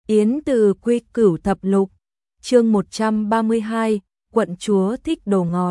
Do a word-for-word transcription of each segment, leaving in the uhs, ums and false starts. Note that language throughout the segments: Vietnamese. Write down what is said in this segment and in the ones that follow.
Yến Từ Quy Cửu Thập Lục, chương một trăm ba mươi hai, quận chúa thích đồ ngọt.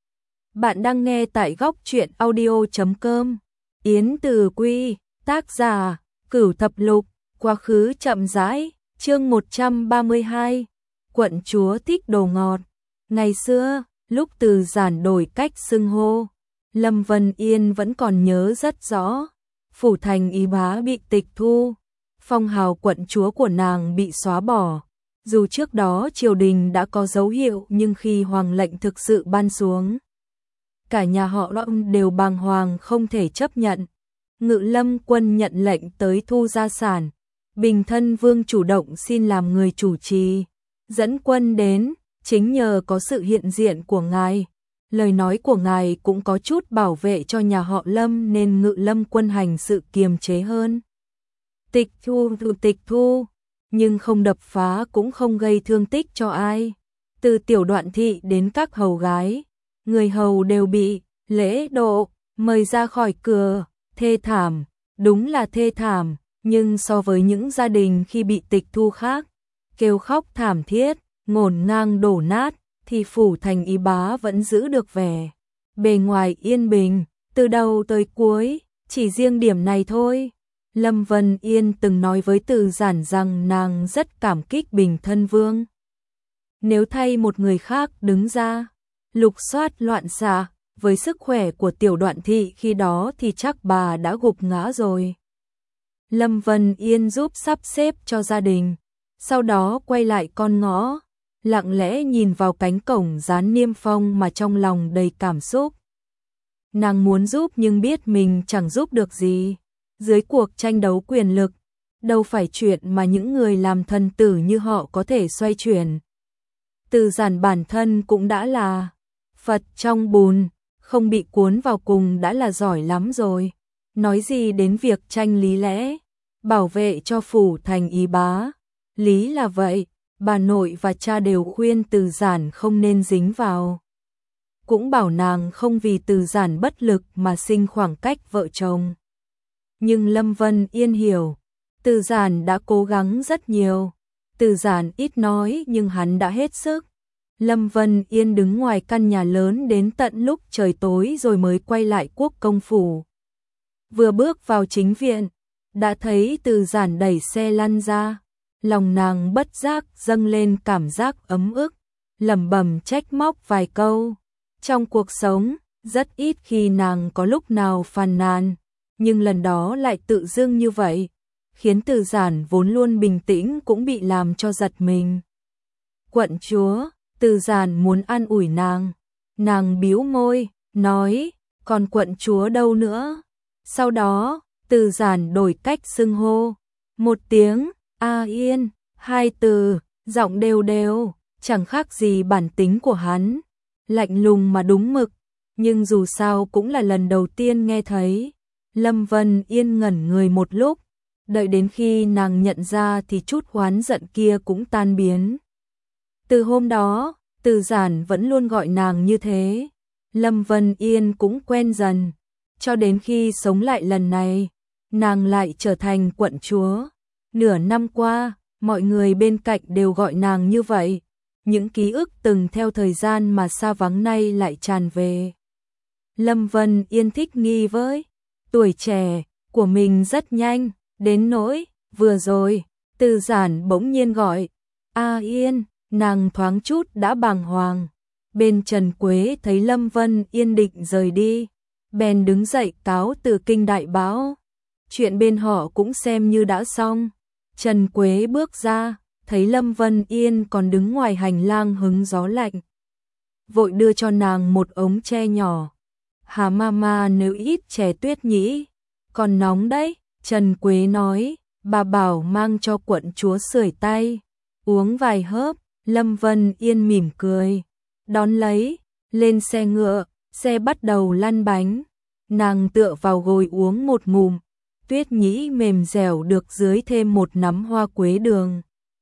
Bạn đang nghe tại góc truyện audio chấm com. Yến Từ Quy, tác giả, Cửu Thập Lục, quá khứ chậm rãi, chương một trăm ba mươi hai, quận chúa thích đồ ngọt. Ngày xưa, lúc Từ Giản đổi cách xưng hô, Lâm Vân Yên vẫn còn nhớ rất rõ. Phủ thành Y Bá bị tịch thu, phong hào quận chúa của nàng bị xóa bỏ. Dù trước đó triều đình đã có dấu hiệu, nhưng khi hoàng lệnh thực sự ban xuống, cả nhà họ Lâm đều bàng hoàng không thể chấp nhận. Ngự Lâm quân nhận lệnh tới thu gia sản, Bình Thân Vương chủ động xin làm người chủ trì, dẫn quân đến. Chính nhờ có sự hiện diện của ngài, lời nói của ngài cũng có chút bảo vệ cho nhà họ Lâm, nên Ngự Lâm quân hành sự kiềm chế hơn. Tịch thu tịch thu, nhưng không đập phá cũng không gây thương tích cho ai. Từ tiểu đoạn thị đến các hầu gái, người hầu đều bị lễ độ mời ra khỏi cửa. Thê thảm, đúng là thê thảm, nhưng so với những gia đình khi bị tịch thu khác, kêu khóc thảm thiết, ngổn ngang đổ nát, thì phủ thành Y Bá vẫn giữ được vẻ bề ngoài yên bình, từ đầu tới cuối, chỉ riêng điểm này thôi. Lâm Vân Yên từng nói với Từ Giản rằng nàng rất cảm kích Bình Thân Vương. Nếu thay một người khác đứng ra, lục soát loạn xạ, với sức khỏe của tiểu đoạn thị khi đó thì chắc bà đã gục ngã rồi. Lâm Vân Yên giúp sắp xếp cho gia đình, sau đó quay lại con ngõ, lặng lẽ nhìn vào cánh cổng dán niêm phong mà trong lòng đầy cảm xúc. Nàng muốn giúp nhưng biết mình chẳng giúp được gì. Dưới cuộc tranh đấu quyền lực, đâu phải chuyện mà những người làm thần tử như họ có thể xoay chuyển. Từ Giản bản thân cũng đã là Phật trong bùn, không bị cuốn vào cùng đã là giỏi lắm rồi. Nói gì đến việc tranh lý lẽ, bảo vệ cho phủ thành Y Bá. Lý là vậy, bà nội và cha đều khuyên Từ Giản không nên dính vào. Cũng bảo nàng không vì Từ Giản bất lực mà sinh khoảng cách vợ chồng. Nhưng Lâm Vân Yên hiểu, Từ Giản đã cố gắng rất nhiều. Từ Giản ít nói nhưng hắn đã hết sức. Lâm Vân Yên đứng ngoài căn nhà lớn đến tận lúc trời tối rồi mới quay lại Quốc công phủ. Vừa bước vào chính viện, đã thấy Từ Giản đẩy xe lăn ra. Lòng nàng bất giác dâng lên cảm giác ấm ức, lẩm bẩm trách móc vài câu. Trong cuộc sống, rất ít khi nàng có lúc nào phàn nàn, nhưng lần đó lại tự dưng như vậy, khiến Từ Giản vốn luôn bình tĩnh cũng bị làm cho giật mình. Quận chúa, Từ Giản muốn an ủi nàng. Nàng bĩu môi, nói, còn quận chúa đâu nữa? Sau đó, Từ Giản đổi cách xưng hô. Một tiếng, A Yên, hai từ, giọng đều đều, chẳng khác gì bản tính của hắn. Lạnh lùng mà đúng mực, nhưng dù sao cũng là lần đầu tiên nghe thấy. Lâm Vân Yên ngẩn người một lúc, đợi đến khi nàng nhận ra thì chút oán giận kia cũng tan biến. Từ hôm đó, Từ Giản vẫn luôn gọi nàng như thế. Lâm Vân Yên cũng quen dần, cho đến khi sống lại lần này, nàng lại trở thành quận chúa. Nửa năm qua, mọi người bên cạnh đều gọi nàng như vậy. Những ký ức từng theo thời gian mà xa vắng nay lại tràn về. Lâm Vân Yên thích nghi với tuổi trẻ của mình rất nhanh, đến nỗi vừa rồi Từ Giản bỗng nhiên gọi A Yên, nàng thoáng chút đã bàng hoàng. Bên Trần Quế thấy Lâm Vân Yên định rời đi, bèn đứng dậy cáo từ kinh đại báo. Chuyện bên họ cũng xem như đã xong. Trần Quế bước ra, thấy Lâm Vân Yên còn đứng ngoài hành lang hứng gió lạnh, vội đưa cho nàng một ống tre nhỏ. Hà mama nếu ít chè tuyết nhĩ, còn nóng đấy. Trần Quế nói, bà bảo mang cho quận chúa sưởi tay, uống vài hớp. Lâm Vân Yên mỉm cười, đón lấy, lên xe ngựa, xe bắt đầu lăn bánh. Nàng tựa vào gối uống một ngụm, tuyết nhĩ mềm dẻo được dưới thêm một nắm hoa quế đường.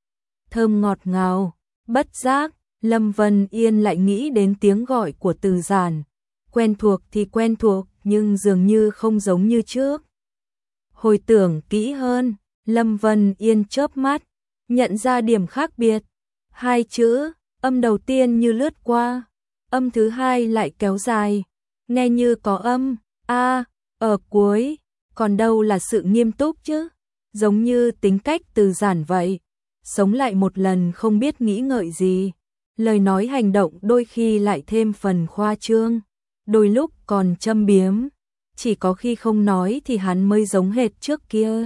Thơm ngọt ngào, bất giác, Lâm Vân Yên lại nghĩ đến tiếng gọi của Từ Giản. Quen thuộc thì quen thuộc, nhưng dường như không giống như trước. Hồi tưởng kỹ hơn, Lâm Vân Yên chớp mắt, nhận ra điểm khác biệt. Hai chữ, âm đầu tiên như lướt qua, âm thứ hai lại kéo dài, nghe như có âm a ở cuối, còn đâu là sự nghiêm túc chứ, giống như tính cách từ giản vậy, sống lại một lần không biết nghĩ ngợi gì, lời nói hành động đôi khi lại thêm phần khoa trương, đôi lúc còn châm biếm, chỉ có khi không nói thì hắn mới giống hệt trước kia.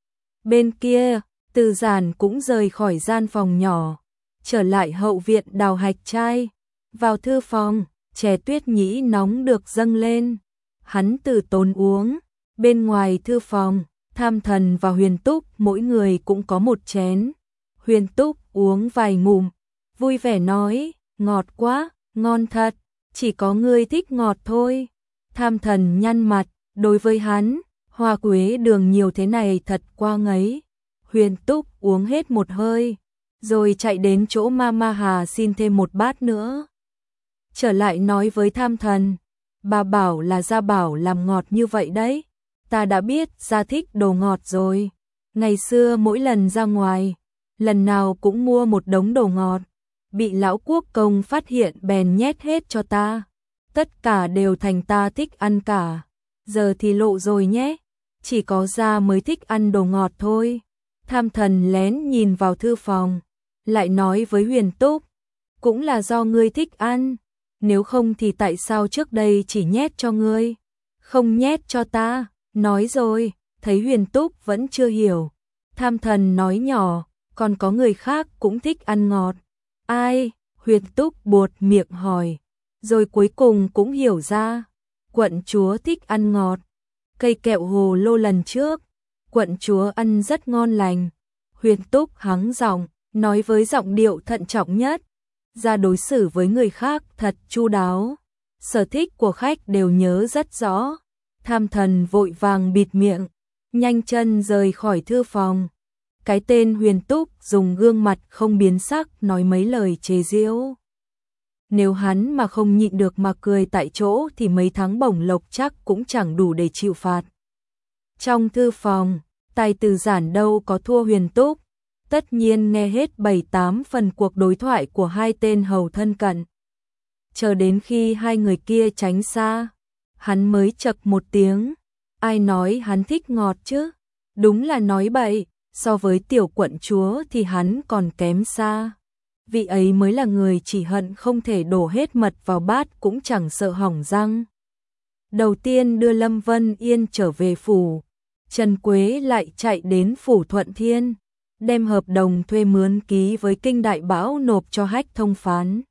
Bên kia, Từ Giản cũng rời khỏi gian phòng nhỏ, trở lại hậu viện đào hạch trai, vào thư phòng, chè tuyết nhĩ nóng được dâng lên, hắn từ tốn uống, bên ngoài thư phòng, Tham Thần và Huyền Túc mỗi người cũng có một chén, Huyền Túc uống vài ngụm, vui vẻ nói, ngọt quá, ngon thật, chỉ có ngươi thích ngọt thôi. Tham Thần nhăn mặt, đối với hắn, hoa quế đường nhiều thế này thật quá ngấy. Huyền Túc uống hết một hơi, rồi chạy đến chỗ Mama Hà xin thêm một bát nữa. Trở lại nói với Tham Thần, bà bảo là Gia Bảo làm ngọt như vậy đấy, ta đã biết Gia thích đồ ngọt rồi. Ngày xưa mỗi lần ra ngoài, lần nào cũng mua một đống đồ ngọt, bị lão quốc công phát hiện bèn nhét hết cho ta. Tất cả đều thành ta thích ăn cả, giờ thì lộ rồi nhé, chỉ có Gia mới thích ăn đồ ngọt thôi. Tham Thần lén nhìn vào thư phòng, lại nói với Huyền Túc, cũng là do ngươi thích ăn, nếu không thì tại sao trước đây chỉ nhét cho ngươi, không nhét cho ta, nói rồi, thấy Huyền Túc vẫn chưa hiểu. Tham Thần nói nhỏ, còn có người khác cũng thích ăn ngọt. Ai? Huyền Túc buột miệng hỏi, rồi cuối cùng cũng hiểu ra, quận chúa thích ăn ngọt. Cây kẹo hồ lô lần trước, quận chúa ăn rất ngon lành. Huyền Túc hắng giọng, nói với giọng điệu thận trọng nhất, Gia đối xử với người khác thật chu đáo, sở thích của khách đều nhớ rất rõ. Tham Thần vội vàng bịt miệng, nhanh chân rời khỏi thư phòng. Cái tên Huyền Túc dùng gương mặt không biến sắc nói mấy lời chế giễu. Nếu hắn mà không nhịn được mà cười tại chỗ thì mấy tháng bổng lộc chắc cũng chẳng đủ để chịu phạt. Trong thư phòng, Tài Từ Giản đâu có thua Huyền Túc, tất nhiên nghe hết bảy tám phần cuộc đối thoại của hai tên hầu thân cận. Chờ đến khi hai người kia tránh xa, hắn mới chậc một tiếng, ai nói hắn thích ngọt chứ, đúng là nói bậy, so với tiểu quận chúa thì hắn còn kém xa. Vị ấy mới là người chỉ hận không thể đổ hết mật vào bát cũng chẳng sợ hỏng răng. Đầu tiên đưa Lâm Vân Yên trở về phủ, Trần Quế lại chạy đến phủ Thuận Thiên, đem hợp đồng thuê mướn ký với Kinh Đại Bão nộp cho Hách Thông Phán.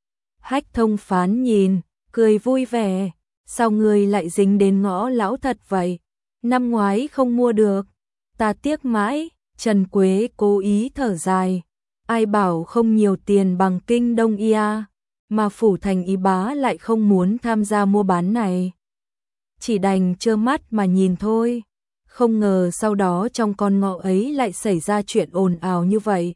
Hách Thông Phán nhìn, cười vui vẻ, sao ngươi lại dính đến ngõ lão thật vậy, năm ngoái không mua được, ta tiếc mãi. Trần Quế cố ý thở dài, ai bảo không nhiều tiền bằng Kinh Đông Ia, mà phủ thành Y Bá lại không muốn tham gia mua bán này. Chỉ đành trơ mắt mà nhìn thôi, không ngờ sau đó trong con ngõ ấy lại xảy ra chuyện ồn ào như vậy.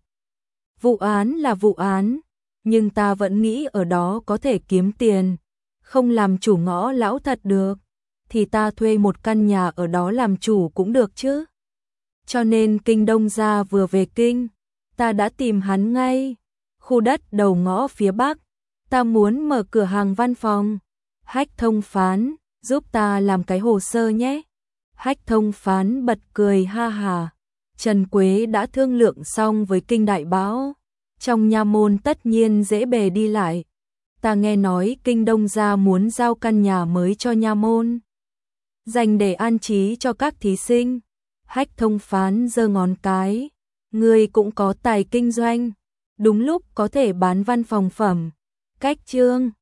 Vụ án là vụ án, nhưng ta vẫn nghĩ ở đó có thể kiếm tiền, không làm chủ ngõ lão thật được, thì ta thuê một căn nhà ở đó làm chủ cũng được chứ. Cho nên Kinh Đông Gia vừa về kinh, ta đã tìm hắn ngay, khu đất đầu ngõ phía bắc, ta muốn mở cửa hàng văn phòng. Hách Thông Phán, giúp ta làm cái hồ sơ nhé. Hách Thông Phán bật cười ha hà. Trần Quế đã thương lượng xong với Kinh Đại Bão, trong nha môn tất nhiên dễ bề đi lại. Ta nghe nói Kinh Đông Gia muốn giao căn nhà mới cho nha môn, dành để an trí cho các thí sinh. Hách Thông Phán giơ ngón cái, ngươi cũng có tài kinh doanh, đúng lúc có thể bán văn phòng phẩm. Cách chương